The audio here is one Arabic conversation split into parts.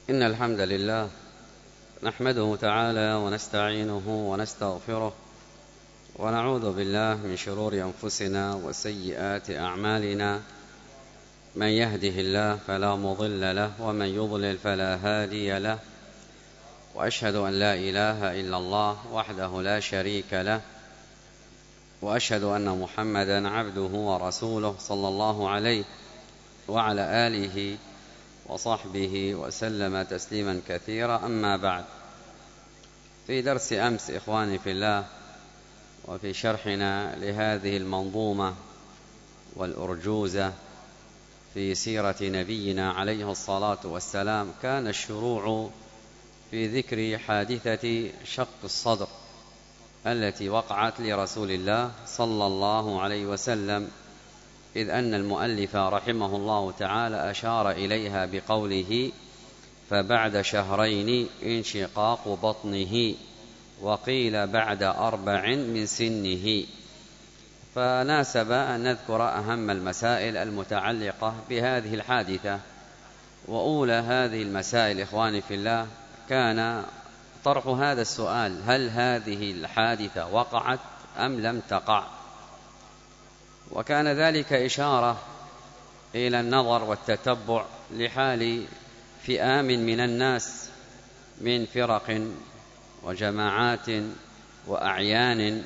إن الحمد لله نحمده تعالى ونستعينه ونستغفره ونعوذ بالله من شرور أنفسنا وسيئات أعمالنا. من يهده الله فلا مضل له ومن يضلل فلا هادي له، وأشهد أن لا إله إلا الله وحده لا شريك له، وأشهد أن محمدا عبده ورسوله صلى الله عليه وعلى آله وصحبه وسلم تسليما كثيرا. أما بعد، في درس أمس إخواني في الله وفي شرحنا لهذه المنظومة والأرجوزة في سيرة نبينا عليه الصلاة والسلام، كان الشروع في ذكر حادثة شق الصدر التي وقعت لرسول الله صلى الله عليه وسلم، إذ أن المؤلف رحمه الله تعالى أشار إليها بقوله: فبعد شهرين انشقاق بطنه، وقيل بعد 4 من سنه. فناسب أن نذكر أهم المسائل المتعلقة بهذه الحادثة. وأولى هذه المسائل إخواني في الله كان طرح هذا السؤال: هل هذه الحادثة وقعت أم لم تقع؟ وكان ذلك إشارة إلى النظر والتتبع لحال فئام من الناس من فرق وجماعات وأعيان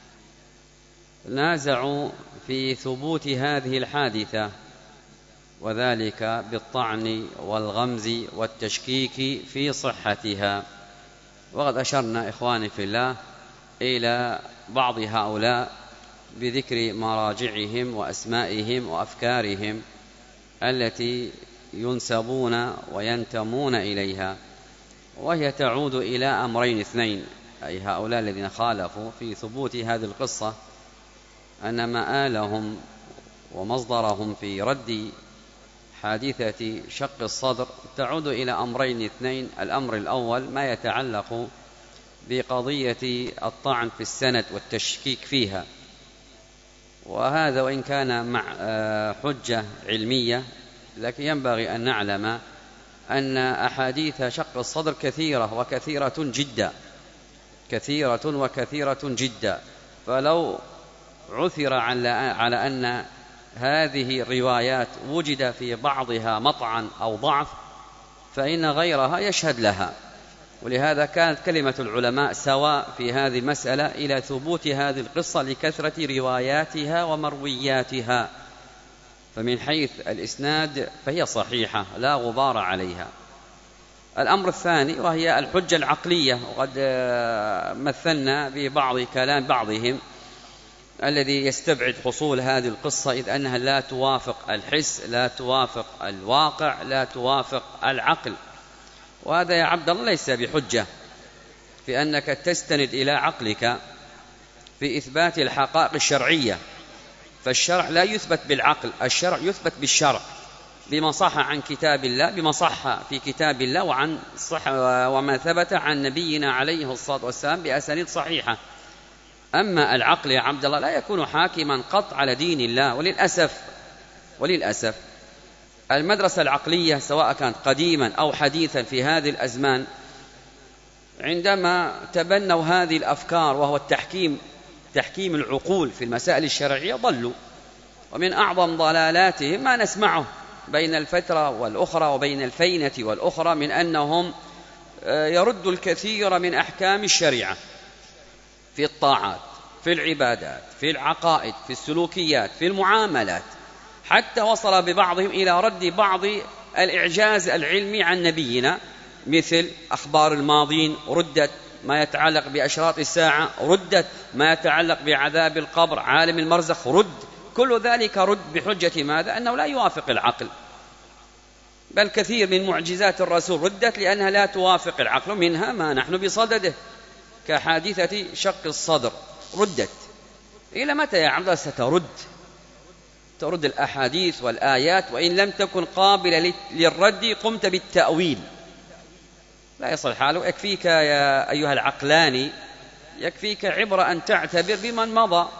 نازعوا في ثبوت هذه الحادثة، وذلك بالطعن والغمز والتشكيك في صحتها. وقد أشرنا إخواني في الله إلى بعض هؤلاء بذكر مراجعهم وأسمائهم وأفكارهم التي ينسبون وينتمون إليها، وهي تعود إلى أمرين اثنين، أي هؤلاء الذين خالفوا في ثبوت هذه القصة، أن مآلهم ومصدرهم في رد حادثة شق الصدر تعود إلى أمرين اثنين. الأمر الأول ما يتعلق بقضية الطعن في السند والتشكيك فيها، وهذا وإن كان مع حجة علمية، لكن ينبغي أن نعلم أن أحاديث شق الصدر كثيرة وكثيرة جدا، كثيرة وكثيرة جدا. فلو عثر على أن هذه الروايات وجد في بعضها مطعن أو ضعف، فإن غيرها يشهد لها. ولهذا كانت كلمة العلماء سواء في هذه المسألة إلى ثبوت هذه القصة لكثرة رواياتها ومروياتها. فمن حيث الإسناد فهي صحيحة لا غبار عليها. الأمر الثاني وهي الحجة العقلية، وقد مثلنا ببعض كلام بعضهم الذي يستبعد حصول هذه القصة، إذ أنها لا توافق الحس، لا توافق الواقع، لا توافق العقل. وهذا يا عبد الله ليس بحجة في أنك تستند إلى عقلك في إثبات الحقائق الشرعية، فالشرع لا يثبت بالعقل، الشرع يثبت بالشرع، بما صح عن كتاب الله، بما صح في كتاب الله وعن وما ثبت عن نبينا عليه الصلاة والسلام بأسانيد صحيحة. أما العقل يا عبد الله لا يكون حاكما قط على دين الله. وللأسف المدرسة العقلية سواء كانت قديما أو حديثا في هذه الأزمان، عندما تبنوا هذه الأفكار وهو تحكيم العقول في المسائل الشرعية، ضلوا. ومن أعظم ضلالاتهم ما نسمعه بين الفترة والأخرى وبين الفينة والأخرى من أنهم يردوا الكثير من أحكام الشريعة في الطاعات، في العبادات، في العقائد، في السلوكيات، في المعاملات، حتى وصل ببعضهم إلى رد بعض الإعجاز العلمي عن نبينا، مثل أخبار الماضين ردت، ما يتعلق بأشراط الساعة ردت، ما يتعلق بعذاب القبر، عالم المرزخ رد. كل ذلك رد بحجة ماذا؟ أنه لا يوافق العقل. بل كثير من معجزات الرسول ردت لأنها لا توافق العقل، منها ما نحن بصدده كحادثة شق الصدر ردت. إلى متى يا عبد الله سترد الأحاديث والآيات وإن لم تكن قابلة للرد قمت بالتأويل؟ لا يصل حاله. يكفيك يا أيها العقلاني، يكفيك عبرة أن تعتبر بمن مضى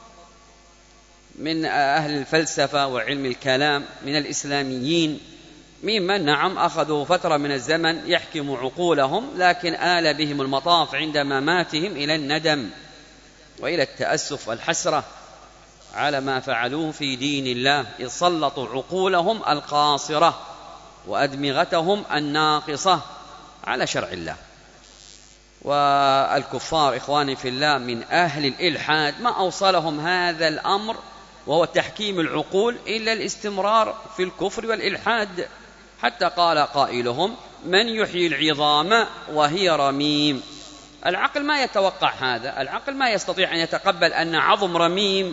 من أهل الفلسفة وعلم الكلام من الإسلاميين ممن نعم أخذوا فترة من الزمن يحكم عقولهم، لكن آل بهم المطاف عند مماتهم إلى الندم وإلى التأسف والحسرة على ما فعلوه في دين الله، إذ سلطوا عقولهم القاصرة وأدمغتهم الناقصة على شرع الله. والكفار إخواني في الله من أهل الإلحاد ما أوصلهم هذا الأمر وهو تحكيم العقول إلا الاستمرار في الكفر والإلحاد، حتى قال قائلهم: من يحيي العظام وهي رميم. العقل ما يتوقع هذا، العقل ما يستطيع أن يتقبل أن عظم رميم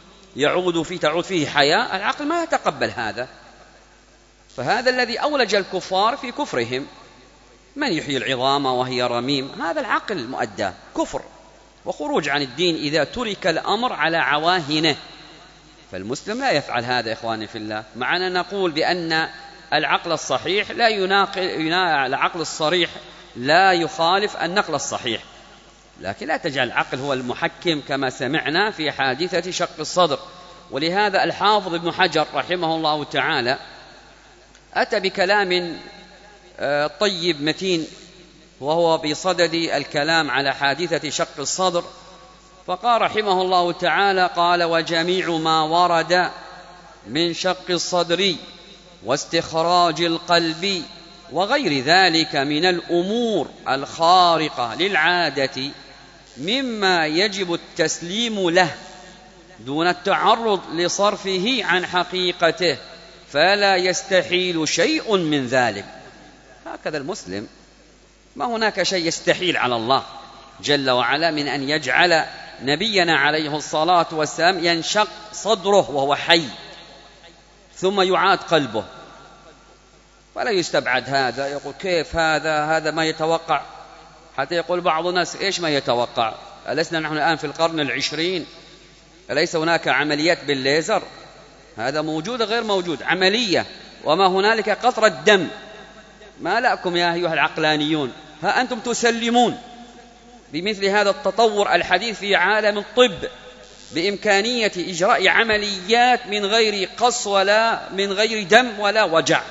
تعود فيه حياة، العقل ما يتقبل هذا. فهذا الذي أولج الكفار في كفرهم، من يحيي العظام وهي رميم، هذا العقل مؤدى كفر وخروج عن الدين إذا ترك الأمر على عواهنه. فالمسلم لا يفعل هذا إخواني في الله، معنا نقول بأن العقل الصحيح لا العقل الصريح لا يخالف النقل الصحيح، لكن لا تجعل العقل هو المحكم كما سمعنا في حادثة شق الصدر. ولهذا الحافظ ابن حجر رحمه الله تعالى أتى بكلام طيب متين وهو بصدد الكلام على حادثة شق الصدر، فقال رحمه الله تعالى: قال: وجميع ما ورد من شق الصدر واستخراج القلب وغير ذلك من الأمور الخارقة للعادة مما يجب التسليم له دون التعرض لصرفه عن حقيقته، فلا يستحيل شيء من ذلك. هكذا المسلم، ما هناك شيء يستحيل على الله جل وعلا من أن يجعل نبينا عليه الصلاة والسلام ينشق صدره وهو حي ثم يعاد قلبه، ولا يستبعد هذا. يقول: كيف هذا ما يتوقع؟ حتى يقول بعض الناس: إيش ما يتوقع؟ ألسنا نحن الآن في القرن العشرين؟ أليس هناك عمليات بالليزر؟ هذا موجود غير موجود، عملية، وما هنالك قطرة دم. ما لكم يا أيها العقلانيون؟ ها أنتم تسلمون بمثل هذا التطور الحديث في عالم الطب بإمكانية إجراء عمليات من غير قص ولا من غير دم ولا وجع.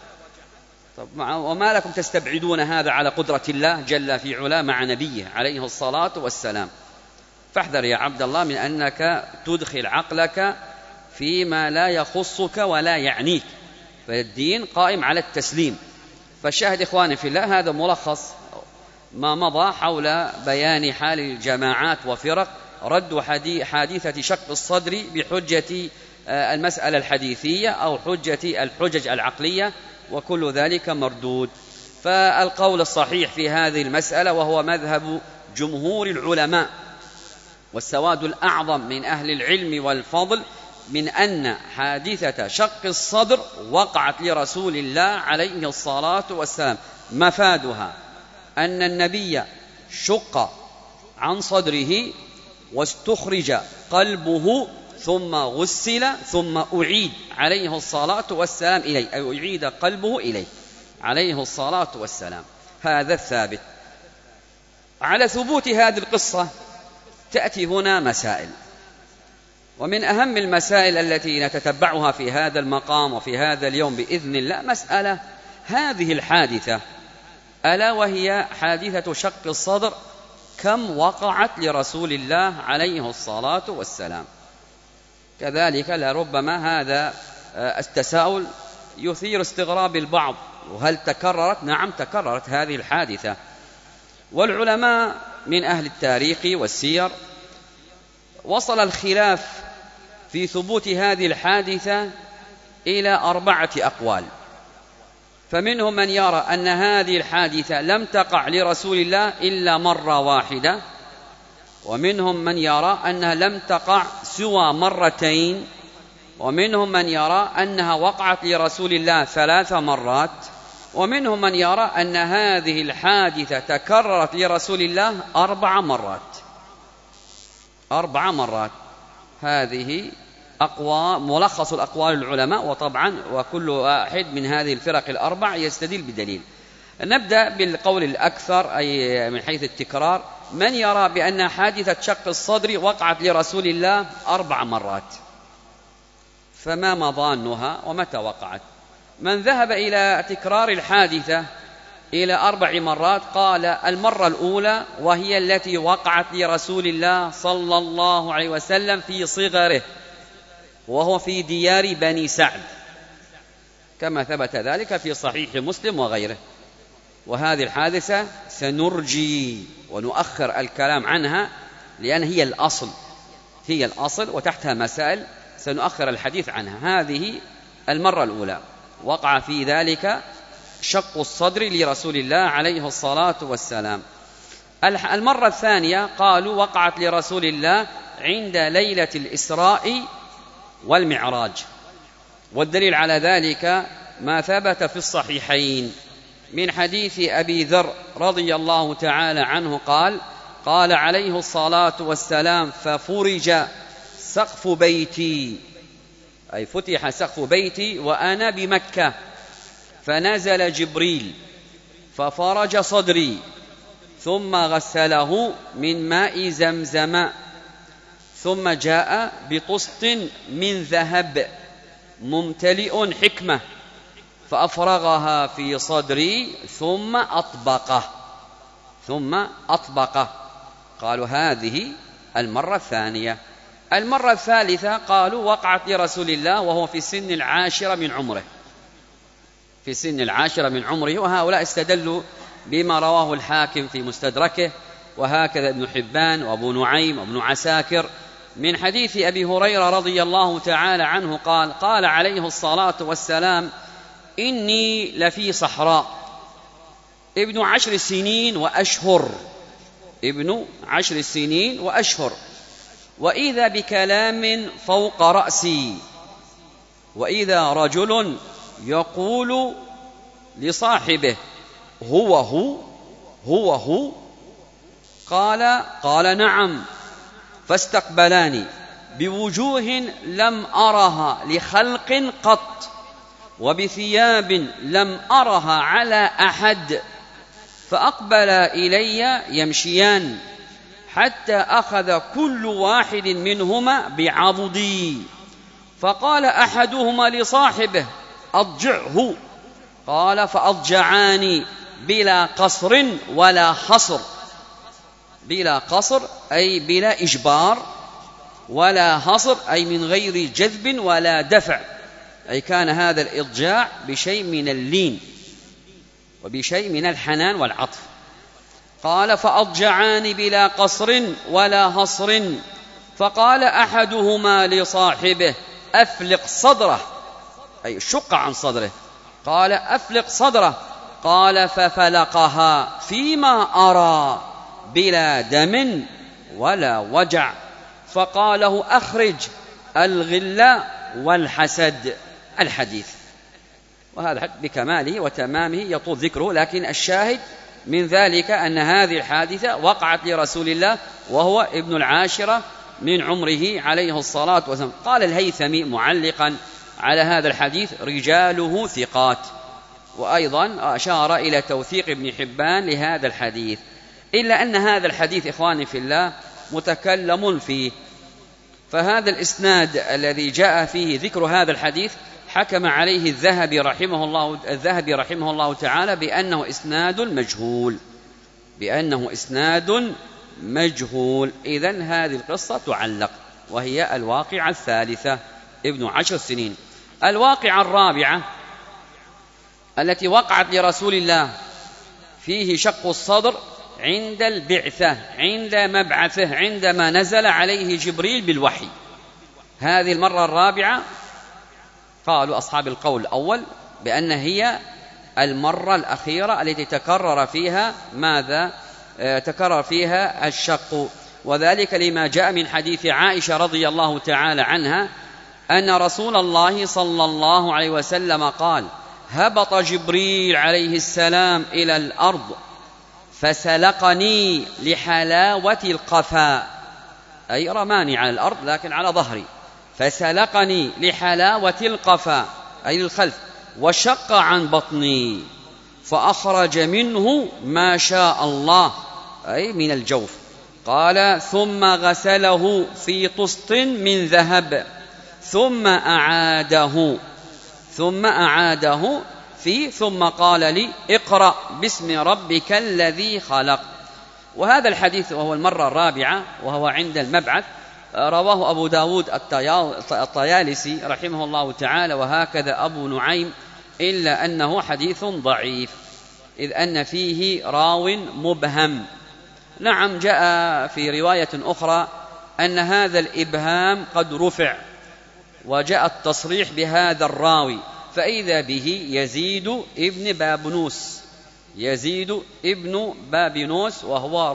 طب وما لكم تستبعدون هذا على قدرة الله جل في علا مع نبيه عليه الصلاة والسلام؟ فاحذر يا عبد الله من أنك تدخل عقلك فيما لا يخصك ولا يعنيك، فالدين قائم على التسليم. فالشاهد إخواني في الله، هذا ملخص ما مضى حول بيان حال الجماعات وفرق رد حادثة شق الصدر بحجة المسألة الحديثية أو الحجج العقلية، وكل ذلك مردود. فالقول الصحيح في هذه المسألة، وهو مذهب جمهور العلماء والسواد الأعظم من أهل العلم والفضل، من أن حادثة شق الصدر وقعت لرسول الله عليه الصلاة والسلام. مفادها أن النبي شق عن صدره واستخرج قلبه ثم غسل ثم أعيد عليه الصلاة والسلام إليه، أي أعيد قلبه إليه عليه الصلاة والسلام. هذا الثابت. على ثبوت هذه القصة تأتي هنا مسائل، ومن أهم المسائل التي نتتبعها في هذا المقام وفي هذا اليوم بإذن الله مسألة هذه الحادثة، ألا وهي حادثة شق الصدر، كم وقعت لرسول الله عليه الصلاة والسلام؟ كذلك لربما هذا التساؤل يثير استغراب البعض، وهل تكررت؟ نعم تكررت هذه الحادثة. والعلماء من أهل التاريخ والسير وصل الخلاف في ثبوت هذه الحادثة إلى 4 أقوال. فمنهم من يرى أن هذه الحادثة لم تقع لرسول الله إلا مرة واحدة، ومنهم من يرى أنها لم تقع سوى مرتين، ومنهم من يرى أنها وقعت لرسول الله 3 مرات، ومنهم من يرى أن هذه الحادثة تكررت لرسول الله 4 مرات. 4 مرات. هذه ملخص الأقوال العلماء، وطبعا وكل واحد من هذه الفرق ال4 يستدل بدليل. نبدأ بالقول الأكثر أي من حيث التكرار، من يرى بأن حادثة شق الصدر وقعت لرسول الله 4 مرات، فما مضانها ومتى وقعت؟ من ذهب إلى تكرار الحادثة إلى 4 مرات قال المرة الأولى وهي التي وقعت لرسول الله صلى الله عليه وسلم في صغره وهو في ديار بني سعد، كما ثبت ذلك في صحيح مسلم وغيره. وهذه الحادثة سنرجي ونؤخر الكلام عنها لأن هي الأصل وتحتها مسائل سنؤخر الحديث عنها. هذه المرة الأولى وقع في ذلك شق الصدر لرسول الله عليه الصلاة والسلام. المرة الثانية قالوا وقعت لرسول الله عند ليلة الإسراء والمعراج، والدليل على ذلك ما ثبت في الصحيحين من حديث أبي ذر رضي الله تعالى عنه قال عليه الصلاة والسلام ففرج سقف بيتي، أي فتح سقف بيتي وأنا بمكة، فنزل جبريل ففرج صدري ثم غسله من ماء زمزم، ثم جاء بطست من ذهب ممتلئ حكمة فأفرغها في صدري ثم أطبقه. قالوا هذه المرة الثانية. المرة الثالثة قالوا وقعت لرسول الله وهو في سن 10 من عمره، وهؤلاء استدلوا بما رواه الحاكم في مستدركه، وهكذا ابن حبان وابو نعيم وابن عساكر من حديث أبي هريرة رضي الله تعالى عنه قال عليه الصلاة والسلام إني لفي صحراء ابن 10 سنين وأشهر، وإذا بكلام فوق رأسي، وإذا رجل يقول لصاحبه هو قال نعم، فاستقبلاني بوجوه لم أرها لخلق قط، وبثياب لم أرها على أحد، فأقبل إلي يمشيان حتى أخذ كل واحد منهما بعضدي، فقال أحدهما لصاحبه أضجعه، قال فأضجعاني بلا قصر ولا حصر. بلا قصر أي بلا إجبار، ولا حصر أي من غير جذب ولا دفع، أي كان هذا الإضجاع بشيء من اللين وبشيء من الحنان والعطف. قال فأضجعاني بلا قصر ولا حصر، فقال أحدهما لصاحبه أفلق صدره، أي شق عن صدره، قال أفلق صدره، قال ففلقها فيما أرى بلا دم ولا وجع، فقاله أخرج الغل والحسد. الحديث، وهذا بكماله وتمامه يطول ذكره، لكن الشاهد من ذلك أن هذه الحادثة وقعت لرسول الله وهو ابن 10 من عمره عليه الصلاة والسلام. قال الهيثمي معلقا على هذا الحديث رجاله ثقات، وأيضا أشار إلى توثيق ابن حبان لهذا الحديث، إلا أن هذا الحديث إخواني في الله متكلم فيه، فهذا الإسناد الذي جاء فيه ذكر هذا الحديث حكم عليه الذهبي رحمه الله تعالى بأنه إسناد مجهول. إذن هذه القصة تعلق، وهي الواقعة الثالثة ابن 10 سنين. الواقعة الرابعة التي وقعت لرسول الله فيه شق الصدر عند البعثة، عند مبعثه، عندما نزل عليه جبريل بالوحي. هذه المرة الرابعة قالوا أصحاب القول الأول بأن هي المرة الأخيرة التي تكرر فيها الشق، وذلك لما جاء من حديث عائشة رضي الله تعالى عنها أن رسول الله صلى الله عليه وسلم قال هبط جبريل عليه السلام إلى الأرض فسلقني لحلاوة القفاء، أي رماني على الأرض لكن على ظهري، فسلقني لحلاوة القفاء أي الخلف، وشق عن بطني فأخرج منه ما شاء الله أي من الجوف. قال ثم غسله في طست من ذهب ثم أعاده، ثم أعاده ثم قال لي اقرأ باسم ربك الذي خلق. وهذا الحديث وهو المرة الرابعة وهو عند المبعث، رواه أبو داود الطيالسي رحمه الله تعالى، وهكذا أبو نعيم، إلا أنه حديث ضعيف إذ أن فيه راو مبهم. نعم، جاء في رواية أخرى أن هذا الإبهام قد رفع، وجاء التصريح بهذا الراوي، فإذا به يزيد ابن بابنوس وهو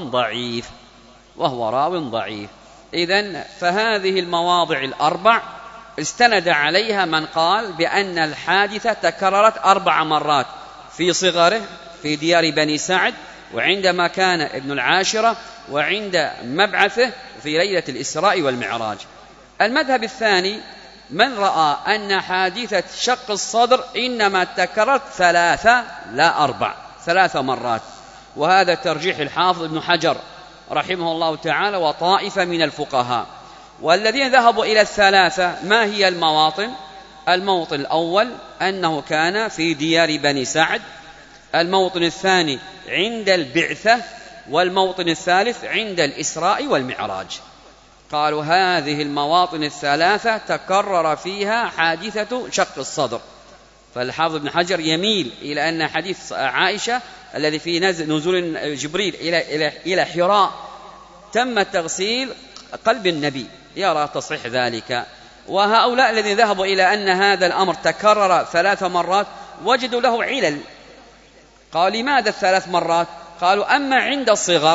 راو ضعيف. إذن فهذه المواضع الأربع استند عليها من قال بأن الحادثة تكررت 4 مرات: في صغره في ديار بني سعد، وعندما كان ابن العاشرة، وعند مبعثه في ليلة الإسراء والمعراج. المذهب الثاني من رأى أن حادثة شق الصدر إنما تكررت 3 لا 4، 3 مرات، وهذا ترجيح الحافظ ابن حجر رحمه الله تعالى وطائفة من الفقهاء. والذين ذهبوا إلى 3 ما هي المواطن؟ الموطن الأول أنه كان في ديار بني سعد، الموطن الثاني عند البعثة، والموطن الثالث عند الإسراء والمعراج. قالوا هذه المواطن 3 تكرر فيها حادثة شق الصدر. فالحافظ ابن حجر يميل إلى أن حديث عائشة الذي في نزول جبريل إلى حراء تم تغسيل قلب النبي، يرى تصحيح ذلك. وهؤلاء الذين ذهبوا إلى أن هذا الأمر تكرر 3 مرات وجدوا له علل. قال لماذا 3 مرات؟ قالوا أما عند الصغر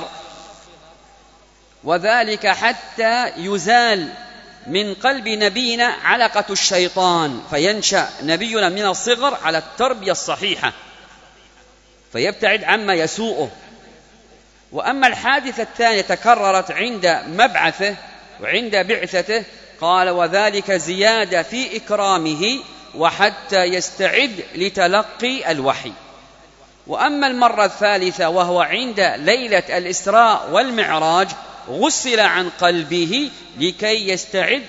وذلك حتى يزال من قلب نبينا علقة الشيطان، فينشأ نبينا من الصغر على التربية الصحيحة فيبتعد عما يسوءه. وأما الحادثة الثانية تكررت عند مبعثه وعند بعثته، قال وذلك زيادة في إكرامه وحتى يستعد لتلقي الوحي. وأما المرة الثالثة وهو عند ليلة الإسراء والمعراج غسل عن قلبه لكي يستعد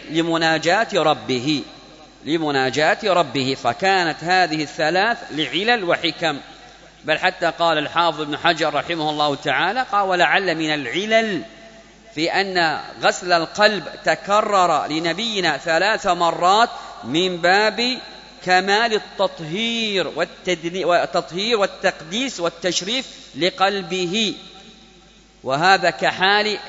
لمناجاة ربه. فكانت هذه 3 لعلل وحكم. بل حتى قال الحافظ ابن حجر رحمه الله تعالى قال ولعل من العلل في أن غسل القلب تكرر لنبينا 3 مرات من باب كمال التطهير والتقديس والتشريف لقلبه. وهذا كحال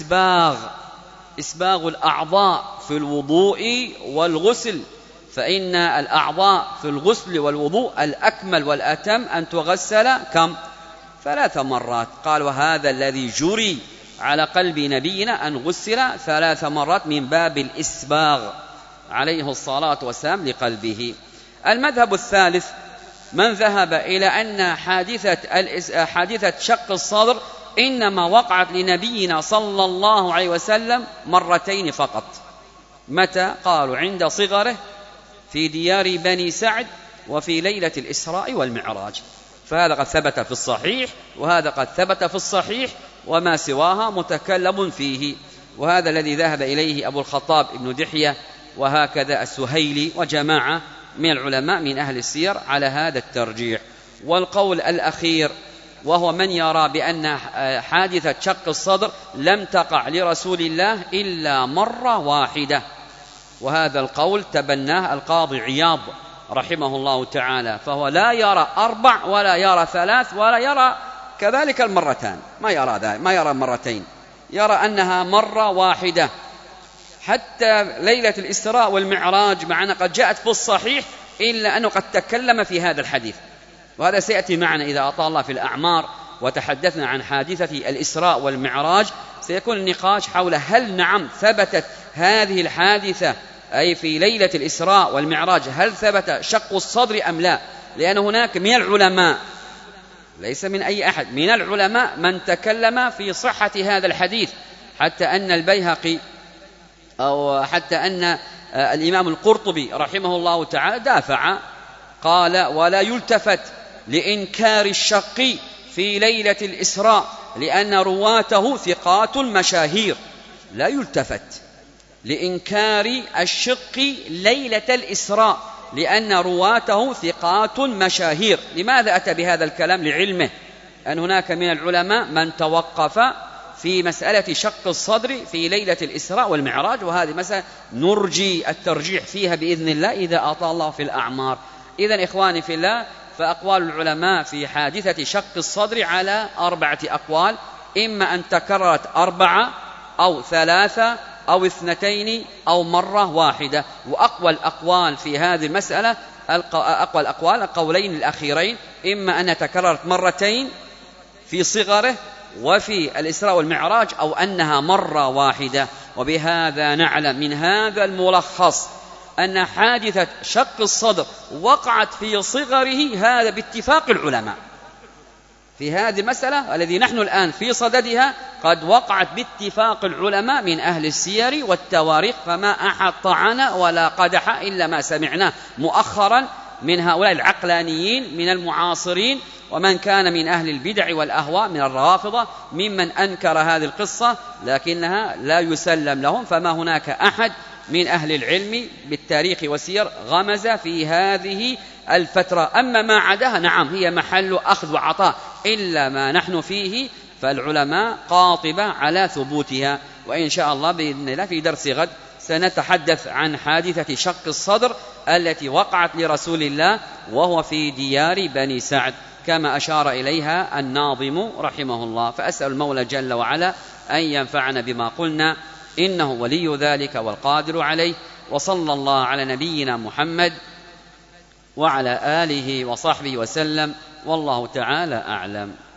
إسباغ الأعضاء في الوضوء والغسل، فإن الأعضاء في الغسل والوضوء الأكمل والأتم أن تغسل 3 مرات. قال وهذا الذي جري على قلب نبينا أن غسل 3 مرات من باب الإسباغ عليه الصلاة والسلام لقلبه. المذهب الثالث من ذهب إلى أن حادثة شق الصدر إنما وقعت لنبينا صلى الله عليه وسلم 2 مرات فقط. متى؟ قالوا عند صغره في ديار بني سعد وفي ليلة الإسراء والمعراج. فهذا قد ثبت في الصحيح وهذا قد ثبت في الصحيح، وما سواها متكلم فيه. وهذا الذي ذهب إليه أبو الخطاب ابن دحية وهكذا السهيلي وجماعة من العلماء من أهل السير على هذا الترجيح. والقول الأخير وهو من يرى بأن حادثة شق الصدر لم تقع لرسول الله إلا مرة واحدة، وهذا القول تبناه القاضي عياض رحمه الله تعالى، فهو لا يرى 4 ولا يرى 3 ولا يرى كذلك 2 ما يرى ذلك، ما يرى 2 يرى أنها مرة واحدة. حتى ليلة الإسراء والمعراج معنا قد جاءت في الصحيح، إلا أنه قد تكلم في هذا الحديث، وهذا سيأتي معنا إذا أطال الله في الأعمار وتحدثنا عن حادثة الإسراء والمعراج. سيكون النقاش حول هل نعم ثبتت هذه الحادثة أي في ليلة الإسراء والمعراج هل ثبت شق الصدر أم لا، لأن هناك من العلماء ليس من أي أحد من العلماء من تكلم في صحة هذا الحديث، حتى أن البيهقي أو حتى أن الإمام القرطبي رحمه الله تعالى دافع، قال ولا يلتفت لإنكار الشق في ليلة الإسراء لأن رواته ثقات مشاهير. لا يلتفت لإنكار الشق ليلة الإسراء لأن رواته ثقات مشاهير. لماذا أتى بهذا الكلام؟ لعلمه أن هناك من العلماء من توقف في مسألة شق الصدر في ليلة الإسراء والمعراج، وهذه مسألة نرجي الترجيح فيها بإذن الله إذا أعطى الله في الأعمار. إذن إخواني في الله، فأقوال العلماء في حادثة شق الصدر على 4 أقوال، إما أن تكررت 4 أو 3 أو 2 أو مرة واحدة. وأقوى الأقوال في هذه المسألة أقوى الأقوال القولين الأخيرين، إما أن تكررت 2 مرتين في صغره وفي الإسراء والمعراج، أو أنها مرة واحدة. وبهذا نعلم من هذا الملخص أن حادثة شق الصدر وقعت في صغره، هذا باتفاق العلماء في هذه المسألة الذي نحن الآن في صددها، قد وقعت باتفاق العلماء من أهل السير والتواريخ، فما أحد طعن ولا قدح إلا ما سمعناه مؤخرا من هؤلاء العقلانيين من المعاصرين، ومن كان من أهل البدع والأهواء من الرافضة ممن أنكر هذه القصة، لكنها لا يسلم لهم. فما هناك أحد من أهل العلم بالتاريخ والسير غمز في هذه الفترة. أما ما عداها نعم هي محل أخذ وعطاء، إلا ما نحن فيه فالعلماء قاطبة على ثبوتها. وإن شاء الله بإذن الله في درس غد سنتحدث عن حادثة شق الصدر التي وقعت لرسول الله وهو في ديار بني سعد كما أشار إليها الناظم رحمه الله. فأسأل المولى جل وعلا أن ينفعنا بما قلنا، إنه ولي ذلك والقادر عليه. وصلى الله على نبينا محمد وعلى آله وصحبه وسلم، والله تعالى أعلم.